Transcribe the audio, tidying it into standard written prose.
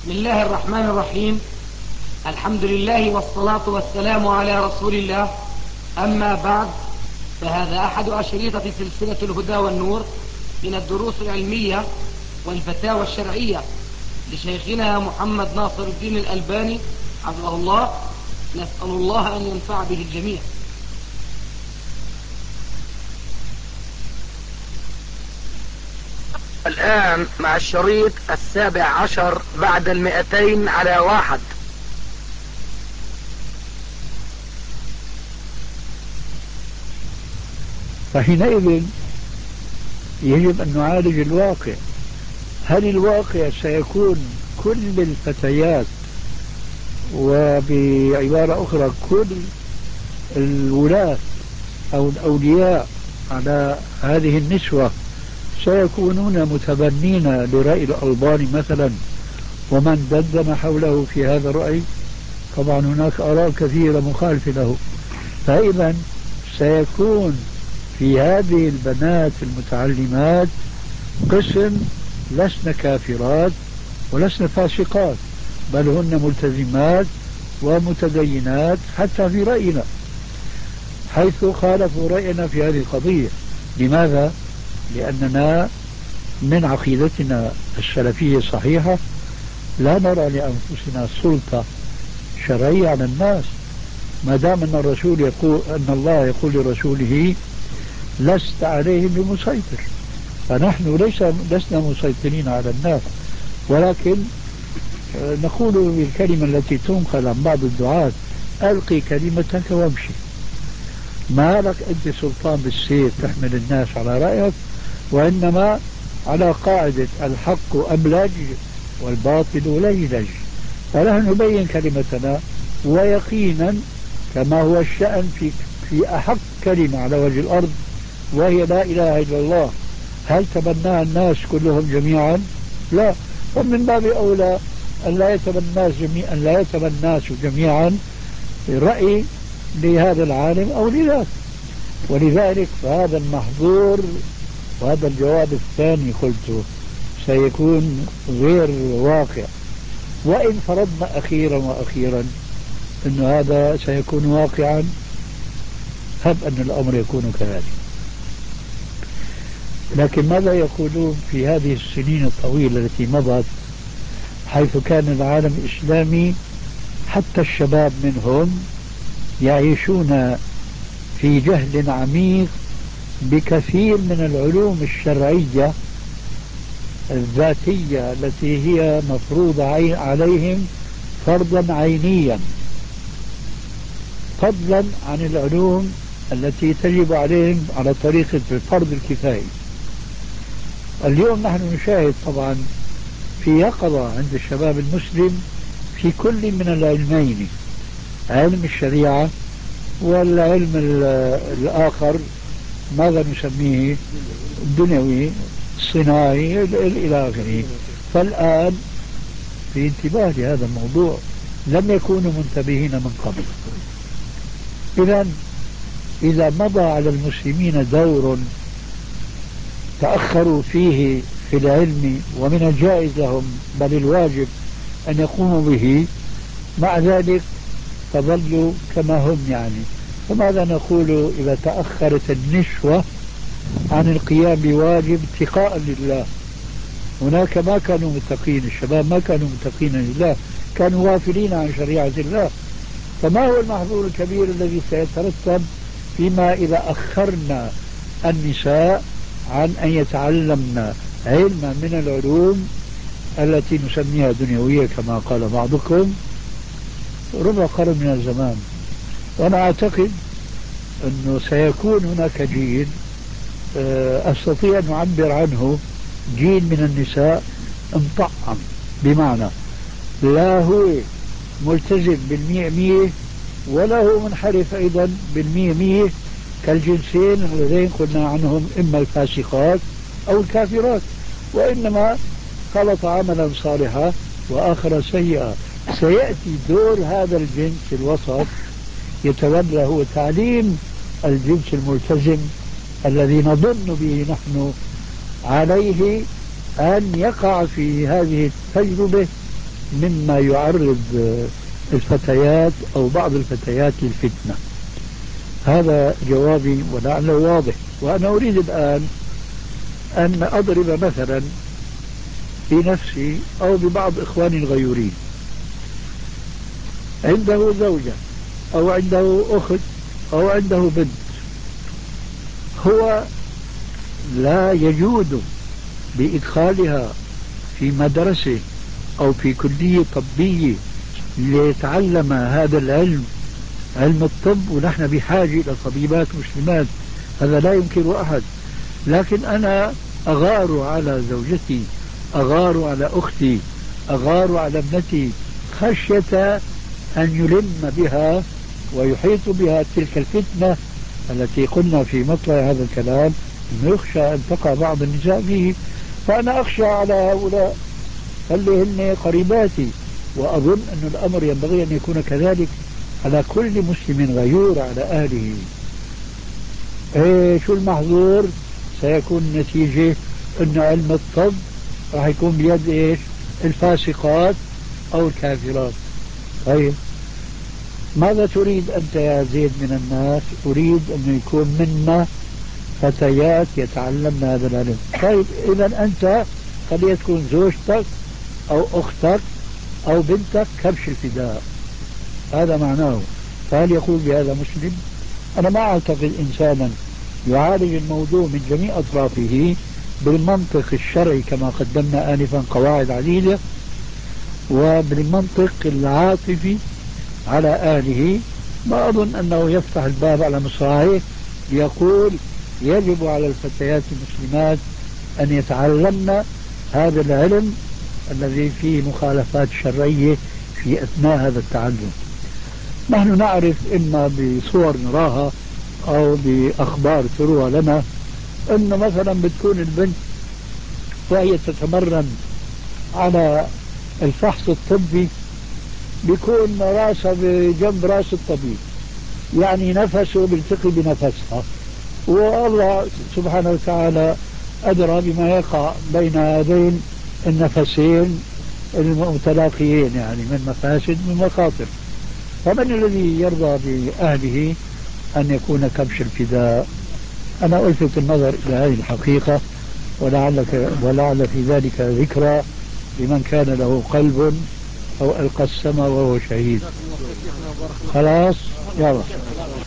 بسم الله الرحمن الرحيم. الحمد لله والصلاة والسلام على رسول الله. أما بعد، فهذا أحد أشريطة سلسلة الهدى والنور من الدروس العلمية والفتاوى الشرعية لشيخنا محمد ناصر الدين الألباني حفظه الله. نسأل الله أن ينفع به الجميع. الآن مع الشريط 17 بعد 200 على 1. فحينئذ يجب أن نعالج الواقع. هل الواقع سيكون كل الفتيات، وبعبارة أخرى كل الولاة أو الأولياء على هذه النسوة سيكونون متبنين لرأي الألباني مثلا ومن دندن حوله في هذا الرأي؟ طبعا هناك آراء كثيرة مخالفة له. فإذا سيكون في هذه البنات المتعلمات قسم لسن كافرات ولسن فاسقات، بل هن ملتزمات ومتدينات حتى في رأينا، حيث خالفوا رأينا في هذه القضية. لماذا؟ لأننا من عقيدتنا السلفية الصحيحة لا نرى لأنفسنا سلطة شرعية على الناس، ما دام أن الرسول يقول، أن الله يقول لرسوله لست عليهم بمسيطر. فنحن لسنا مسيطرين على الناس، ولكن نقول بالكلمة التي تنقل عن بعض الدعاة: ألقي كلمتك وامشي. ما لك أنت سلطان بالسيف تحمل الناس على رأيك، وإنما على قاعدة الحق أملج والباطل لجلج. فنحن نبين كلمتنا، ويقينا كما هو الشأن في أحق كلمة على وجه الأرض وهي لا إله إلا الله. هل تبناها الناس كلهم جميعا؟ لا. ومن باب أولى أن لا يتبنى الناس جميعا رأي لهذا العالم أو لذاك. ولذلك فهذا المحظور، وهذا الجواب الثاني قلته سيكون غير واقع. وإن فرضنا أخيرا وأخيرا أن هذا سيكون واقعا، هب أن الأمر يكون كذلك. لكن ماذا يقولون في هذه السنين الطويلة التي مضت، حيث كان العالم الإسلامي حتى الشباب منهم يعيشون في جهل عميق بكثير من العلوم الشرعية الذاتية التي هي مفروضة عليهم فرضا عينيا، فضلا عن العلوم التي تجب عليهم على طريقة الفرض الكفائي. اليوم نحن نشاهد طبعا في يقظة عند الشباب المسلم في كل من العلمين، علم الشريعة والعلم الآخر ماذا نسميه، الدنيوي الصناعي إلى آخره. فالآن في انتباه لهذا الموضوع، لم يكونوا منتبهين من قبل. إذا مضى على المسلمين دور تأخروا فيه في العلم، ومن الجائز لهم بل الواجب أن يقوموا به، مع ذلك تظلوا كما هم يعني. فماذا نقول إذا تأخرت النسوة عن القيام بواجب اتقاء لله؟ هناك ما كانوا متقين، الشباب ما كانوا متقين لله، كانوا غافلين عن شريعة الله. فما هو المحظور الكبير الذي سيترتب فيما إذا أخرنا النساء عن أن يتعلمن علما من العلوم التي نسميها دنيوية كما قال بعضكم ربع قرن من الزمان؟ وأنا أعتقد أنه سيكون هناك جيل أستطيع أن أعبر عنه جيل من النساء مطعم، بمعنى لا هو ملتزم بالمية ولا هو منحرف أيضا بالمية، كالجنسين اللذين قلنا عنهم إما الفاسقات أو الكافرات، وإنما خلط عملا صالحا وآخر سيئا. سيأتي دور هذا الجنس الوسط يتولى هو تعليم الجنس الملتزم الذي نظن به نحن عليه أن يقع في هذه التجربة مما يعرض الفتيات أو بعض الفتيات للفتنة. هذا جوابي ولعله واضح. وأنا أريد الآن أن أضرب مثلا بنفسي أو ببعض إخواني الغيورين. عنده زوجة أو عنده أخت أو عنده بنت، هو لا يجود بإدخالها في مدرسة أو في كلية طبية ليتعلم هذا العلم، علم الطب، ونحن بحاجة إلى طبيبات مسلمات، هذا لا ينكر أحد. لكن أنا أغار على زوجتي، أغار على أختي، أغار على ابنتي، خشية أن يلم بها ويحيط بها تلك الفتنة التي قلنا في مطلع هذا الكلام أنه يخشى أن تقع بعض النساء فيه. فأنا أخشى على هؤلاء اللي هن قريباتي، وأظن أن الأمر ينبغي أن يكون كذلك على كل مسلم غيور على أهله. شو المحظور؟ سيكون النتيجة أن علم الطب راح يكون بيد الفاسقات أو الكافرات. طيب ماذا تريد أنت يا زيد من الناس؟ أريد أن يكون منا فتيات يتعلمن هذا العلم. طيب إذا أنت قد تكون زوجتك أو أختك أو بنتك كبش الفداء، هذا معناه. فهل يقول بهذا مسلم؟ أنا ما أعتقد إنسانا يعالج الموضوع من جميع أطرافه بالمنطق الشرعي كما قدمنا آنفا قواعد عديدة، وبالمنطق العاطفي على أهله. ما أظن أنه يفتح الباب على مصراعيه ليقول يجب على الفتيات المسلمات أن يتعلمن هذا العلم الذي فيه مخالفات شرعية في أثناء هذا التعلم. نحن نعرف إما بصور نراها أو بأخبار تروى لنا أنه مثلا بتكون البنت وهي تتمرن على الفحص الطبي بيكون راسها بجنب راس الطبيب، يعني نفسه بيلتقي بنفسها، والله سبحانه وتعالى أدرى بما يقع بين هذين النفسين المتلاقيين، يعني من مفاسد ومخاطر. فمن الذي يرضى بأهله أن يكون كبش الفداء؟ أنا ألفت النظر إلى هذه الحقيقة، ولعل في ذلك ذكرى لمن كان له قلب أو ألقى السماء وهو شهيد. خلاص يلا.